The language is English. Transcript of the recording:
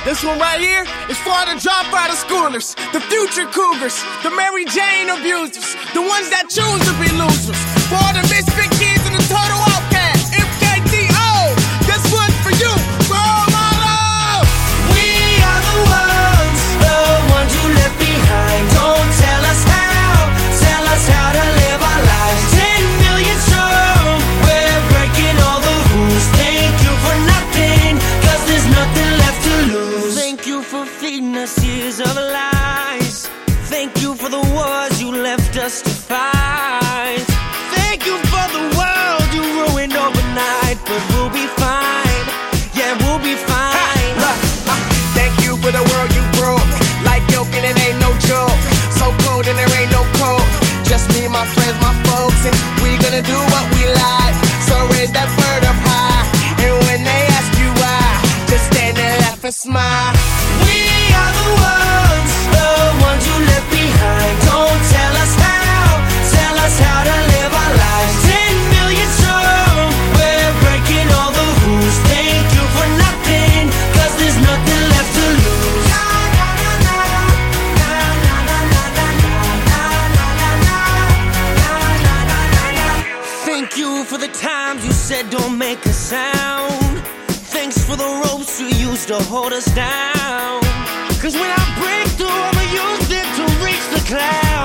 This one right here is for the dropout of schoolers, the future cougars, the Mary Jane abusers, the ones that choose to be losers. For all the misfit kids and the total outcast, MKTO, this one's for you, role model. We are the ones you left behind. Don't tell us how to live our lives. 10 million strong, we're breaking all the rules. Thank you for nothing, 'cause there's nothing left to lose. Thank you for feeding us years of lies. Thank you for the wars you left us to fight. Thank you for the world you ruined overnight. But we'll be fine, yeah, we'll be fine. Thank you for the world you broke, like yolk and it ain't no joke. So cold and there ain't no cold. Just me, my friends, my folks, and we gonna do what we like. So raise that bird up high, and when they ask you why, just stand there, laugh and smile. We are the ones you left behind. Don't tell us how to live our lives. 10 million strong, we're breaking all the rules. Thank you for nothing, 'cause there's nothing left to lose. Thank you for the times you said don't make a sound. Thanks for the ropes you used to hold us down. 'Cause when I break through, I'ma use it to reach the clouds.